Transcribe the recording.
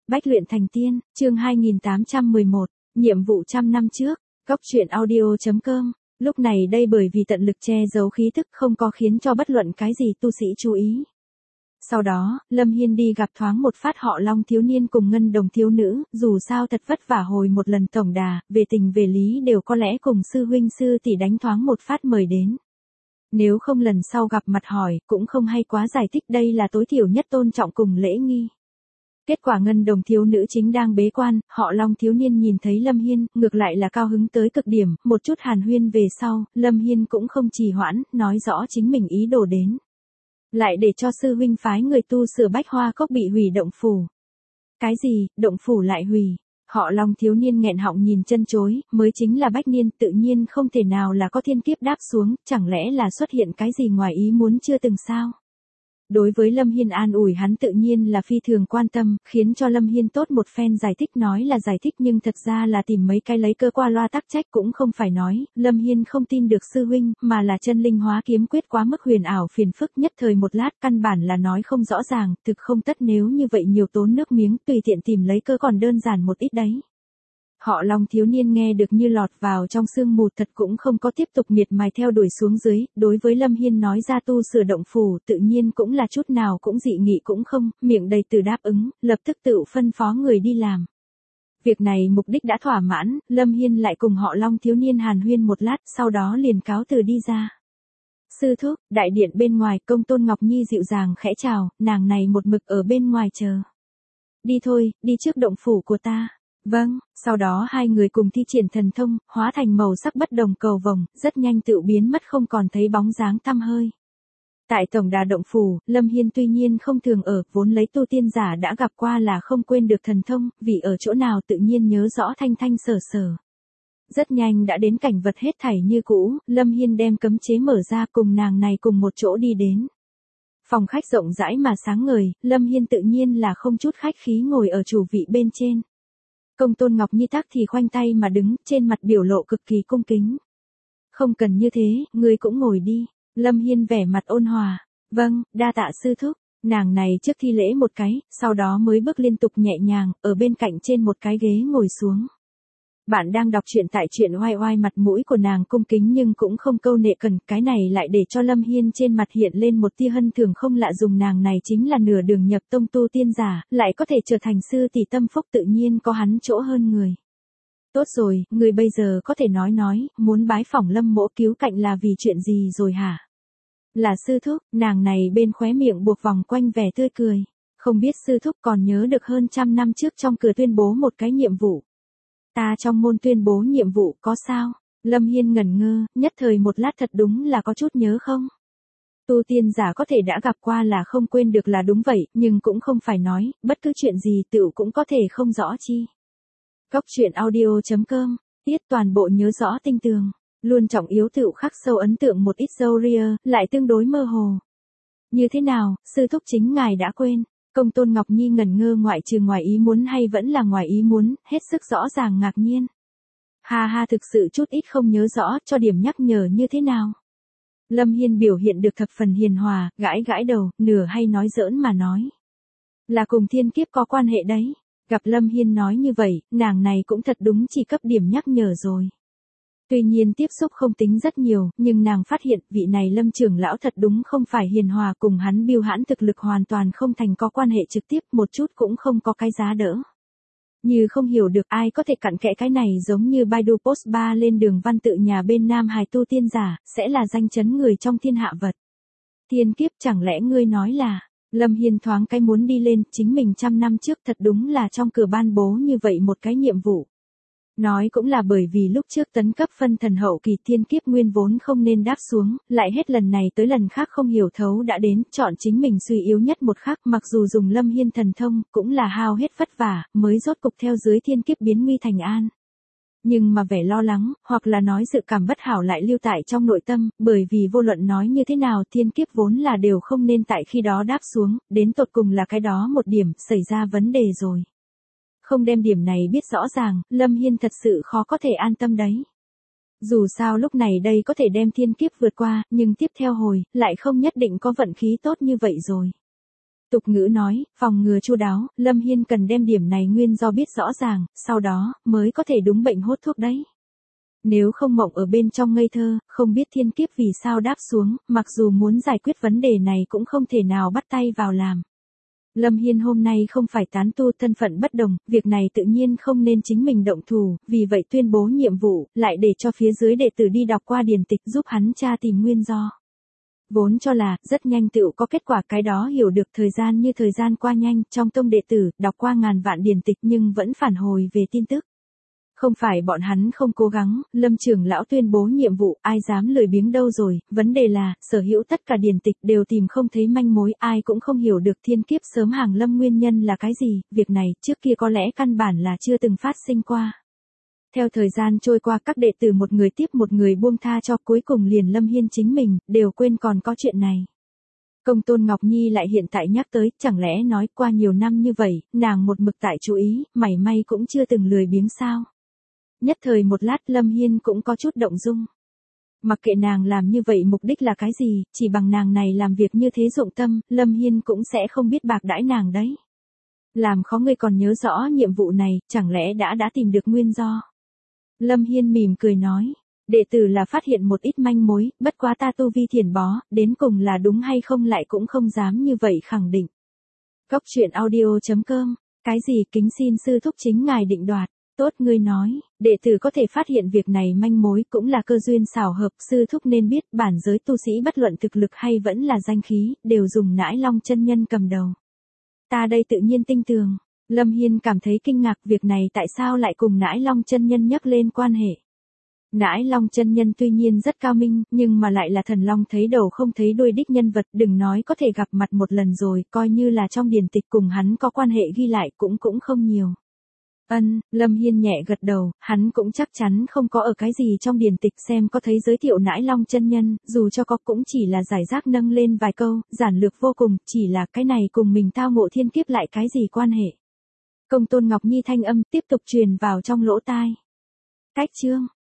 Bách luyện thành tiên, chương 2811, nhiệm vụ trăm năm trước, góc truyện audio.com. Lúc này đây bởi vì tận lực che giấu khí thức không có khiến cho bất luận cái gì tu sĩ chú ý. Sau đó, Lâm Hiên đi gặp thoáng một phát họ Long thiếu niên cùng Ngân Đồng thiếu nữ, dù sao thật vất vả hồi một lần tổng đà, về tình về lý đều có lẽ cùng sư huynh sư tỷ đánh thoáng một phát mời đến. Nếu không lần sau gặp mặt hỏi, cũng không hay quá giải thích đây là tối thiểu nhất tôn trọng cùng lễ nghi. Kết quả Ngân Đồng thiếu nữ chính đang bế quan, họ Long thiếu niên nhìn thấy Lâm Hiên, ngược lại là cao hứng tới cực điểm, một chút hàn huyên về sau, Lâm Hiên cũng không trì hoãn, nói rõ chính mình ý đồ đến. Lại để cho sư huynh phái người tu sửa Bách Hoa Cốc bị hủy động phủ. Cái gì, động phủ lại hủy? Họ Long thiếu niên nghẹn họng nhìn chân chối, mới chính là Bách Niên, tự nhiên không thể nào là có thiên kiếp đáp xuống, chẳng lẽ là xuất hiện cái gì ngoài ý muốn chưa từng sao? Đối với Lâm Hiên an ủi hắn tự nhiên là phi thường quan tâm, khiến cho Lâm Hiên tốt một phen giải thích nói là giải thích nhưng thật ra là tìm mấy cái lấy cơ qua loa tắc trách cũng không phải nói, Lâm Hiên không tin được sư huynh, mà là chân linh hóa kiếm quyết quá mức huyền ảo phiền phức nhất thời một lát căn bản là nói không rõ ràng, thực không tất nếu như vậy nhiều tốn nước miếng tùy tiện tìm lấy cơ còn đơn giản một ít đấy. Họ Long thiếu niên nghe được như lọt vào trong sương mù thật cũng không có tiếp tục miệt mài theo đuổi xuống dưới, đối với Lâm Hiên nói ra tu sửa động phủ tự nhiên cũng là chút nào cũng dị nghị cũng không, miệng đầy từ đáp ứng, lập tức tự phân phó người đi làm. Việc này mục đích đã thỏa mãn, Lâm Hiên lại cùng họ Long thiếu niên hàn huyên một lát, sau đó liền cáo từ đi ra. Sư thúc, đại điện bên ngoài Công Tôn Ngọc Nhi dịu dàng khẽ chào, nàng này một mực ở bên ngoài chờ. Đi thôi, đi trước động phủ của ta. Vâng, sau đó hai người cùng thi triển thần thông, hóa thành màu sắc bất đồng cầu vồng, rất nhanh tự biến mất không còn thấy bóng dáng tăm hơi. Tại tổng đà động phủ, Lâm Hiên tuy nhiên không thường ở, vốn lấy tu tiên giả đã gặp qua là không quên được thần thông, vì ở chỗ nào tự nhiên nhớ rõ thanh thanh sở sở. Rất nhanh đã đến cảnh vật hết thảy như cũ, Lâm Hiên đem cấm chế mở ra cùng nàng này cùng một chỗ đi đến. Phòng khách rộng rãi mà sáng ngời, Lâm Hiên tự nhiên là không chút khách khí ngồi ở chủ vị bên trên. Công Tôn Ngọc Nhi tắc thì khoanh tay mà đứng, trên mặt biểu lộ cực kỳ cung kính. Không cần như thế, ngươi cũng ngồi đi. Lâm Hiên vẻ mặt ôn hòa. Vâng, đa tạ sư thúc. Nàng này trước thi lễ một cái, sau đó mới bước liên tục nhẹ nhàng, ở bên cạnh trên một cái ghế ngồi xuống. Bạn đang đọc truyện tại truyện oai oai, mặt mũi của nàng cung kính nhưng cũng không câu nệ cần, cái này lại để cho Lâm Hiên trên mặt hiện lên một tia hân thường không lạ dùng nàng này chính là nửa đường nhập tông tu tiên giả, lại có thể trở thành sư tỷ tâm phúc tự nhiên có hắn chỗ hơn người. Tốt rồi, người bây giờ có thể nói, muốn bái phỏng Lâm mỗ cứu cạnh là vì chuyện gì rồi hả? Là sư thúc, nàng này bên khóe miệng buộc vòng quanh vẻ tươi cười. Không biết sư thúc còn nhớ được hơn 100 năm trước trong cửa tuyên bố một cái nhiệm vụ. Ta trong môn tuyên bố nhiệm vụ có sao? Lâm Hiên ngẩn ngơ, nhất thời một lát thật đúng là có chút nhớ không? Tu tiên giả có thể đã gặp qua là không quên được là đúng vậy, nhưng cũng không phải nói, bất cứ chuyện gì tựu cũng có thể không rõ chi. Góc truyện audio.com, tiết toàn bộ nhớ rõ tinh tường, luôn trọng yếu tựu khắc sâu ấn tượng một ít dâu ria, lại tương đối mơ hồ. Như thế nào, sư thúc chính ngài đã quên? Công Tôn Ngọc Nhi ngẩn ngơ ngoại trừ ngoài ý muốn hay vẫn là ngoài ý muốn, hết sức rõ ràng ngạc nhiên. Ha ha thực sự chút ít không nhớ rõ, cho điểm nhắc nhở như thế nào? Lâm Hiên biểu hiện được thập phần hiền hòa, gãi gãi đầu, nửa hay nói giỡn mà nói. Là cùng thiên kiếp có quan hệ đấy. Gặp Lâm Hiên nói như vậy, nàng này cũng thật đúng chỉ cấp điểm nhắc nhở rồi. Tuy nhiên tiếp xúc không tính rất nhiều, nhưng nàng phát hiện vị này Lâm trưởng lão thật đúng không phải hiền hòa cùng hắn biêu hãn thực lực hoàn toàn không thành có quan hệ trực tiếp một chút cũng không có cái giá đỡ. Như không hiểu được ai có thể cặn kẽ cái này giống như Baidu Post 3 lên đường văn tự nhà bên Nam Hải tu tiên giả, sẽ là danh chấn người trong thiên hạ vật. Thiên kiếp chẳng lẽ ngươi nói là, Lâm Hiên thoáng cái muốn đi lên, chính mình 100 năm trước thật đúng là trong cửa ban bố như vậy một cái nhiệm vụ. Nói cũng là bởi vì lúc trước tấn cấp phân thần hậu kỳ thiên kiếp nguyên vốn không nên đáp xuống, lại hết lần này tới lần khác không hiểu thấu đã đến, chọn chính mình suy yếu nhất một khắc, mặc dù dùng Lâm Hiên thần thông, cũng là hao hết vất vả, mới rốt cục theo dưới thiên kiếp biến nguy thành an. Nhưng mà vẻ lo lắng, hoặc là nói sự cảm bất hảo lại lưu tại trong nội tâm, bởi vì vô luận nói như thế nào thiên kiếp vốn là đều không nên tại khi đó đáp xuống, đến tột cùng là cái đó một điểm, xảy ra vấn đề rồi. Không đem điểm này biết rõ ràng, Lâm Hiên thật sự khó có thể an tâm đấy. Dù sao lúc này đây có thể đem thiên kiếp vượt qua, nhưng tiếp theo hồi, lại không nhất định có vận khí tốt như vậy rồi. Tục ngữ nói, phòng ngừa chu đáo, Lâm Hiên cần đem điểm này nguyên do biết rõ ràng, sau đó, mới có thể đúng bệnh hốt thuốc đấy. Nếu không mộng ở bên trong ngây thơ, không biết thiên kiếp vì sao đáp xuống, mặc dù muốn giải quyết vấn đề này cũng không thể nào bắt tay vào làm. Lâm Hiên hôm nay không phải tán tu thân phận bất đồng, việc này tự nhiên không nên chính mình động thủ, vì vậy tuyên bố nhiệm vụ, lại để cho phía dưới đệ tử đi đọc qua điển tịch giúp hắn tra tìm nguyên do. Vốn cho là, rất nhanh tựu có kết quả, cái đó hiểu được thời gian như thời gian qua nhanh, trong tông đệ tử, đọc qua ngàn vạn điển tịch nhưng vẫn phản hồi về tin tức. Không phải bọn hắn không cố gắng, Lâm trưởng lão tuyên bố nhiệm vụ, ai dám lười biếng đâu rồi, vấn đề là, sở hữu tất cả điển tịch đều tìm không thấy manh mối, ai cũng không hiểu được thiên kiếp sớm hàng lâm nguyên nhân là cái gì, việc này, trước kia có lẽ căn bản là chưa từng phát sinh qua. Theo thời gian trôi qua, các đệ tử một người tiếp một người buông tha cho, cuối cùng liền Lâm Hiên chính mình, đều quên còn có chuyện này. Công Tôn Ngọc Nhi lại hiện tại nhắc tới, chẳng lẽ nói qua nhiều năm như vậy, nàng một mực tại chú ý, mảy may cũng chưa từng lười biếng sao? Nhất thời một lát Lâm Hiên cũng có chút động dung. Mặc kệ nàng làm như vậy mục đích là cái gì, chỉ bằng nàng này làm việc như thế dụng tâm, Lâm Hiên cũng sẽ không biết bạc đãi nàng đấy. Làm khó ngươi còn nhớ rõ nhiệm vụ này, chẳng lẽ đã tìm được nguyên do? Lâm Hiên mỉm cười nói, đệ tử là phát hiện một ít manh mối, bất quá ta tu vi thiền bó, đến cùng là đúng hay không lại cũng không dám như vậy khẳng định. Cốc truyện audio.com, cái gì kính xin sư thúc chính ngài định đoạt. Tốt, ngươi nói, đệ tử có thể phát hiện việc này manh mối cũng là cơ duyên xảo hợp, sư thúc nên biết bản giới tu sĩ bất luận thực lực hay vẫn là danh khí, đều dùng Nãi Long chân nhân cầm đầu. Ta đây tự nhiên tin tưởng. Lâm Hiên cảm thấy kinh ngạc, việc này tại sao lại cùng Nãi Long chân nhân nhắc lên quan hệ. Nãi Long chân nhân tuy nhiên rất cao minh, nhưng mà lại là thần long thấy đầu không thấy đuôi đích nhân vật, đừng nói có thể gặp mặt một lần rồi, coi như là trong điển tịch cùng hắn có quan hệ ghi lại cũng không nhiều. Lâm Hiên nhẹ gật đầu, hắn cũng chắc chắn không có ở cái gì trong điển tịch xem có thấy giới thiệu Nãi Long chân nhân, dù cho có cũng chỉ là giải rác nâng lên vài câu, giản lược vô cùng, chỉ là cái này cùng mình tao ngộ thiên kiếp lại cái gì quan hệ. Công Tôn Ngọc Nhi thanh âm tiếp tục truyền vào trong lỗ tai. Cách chương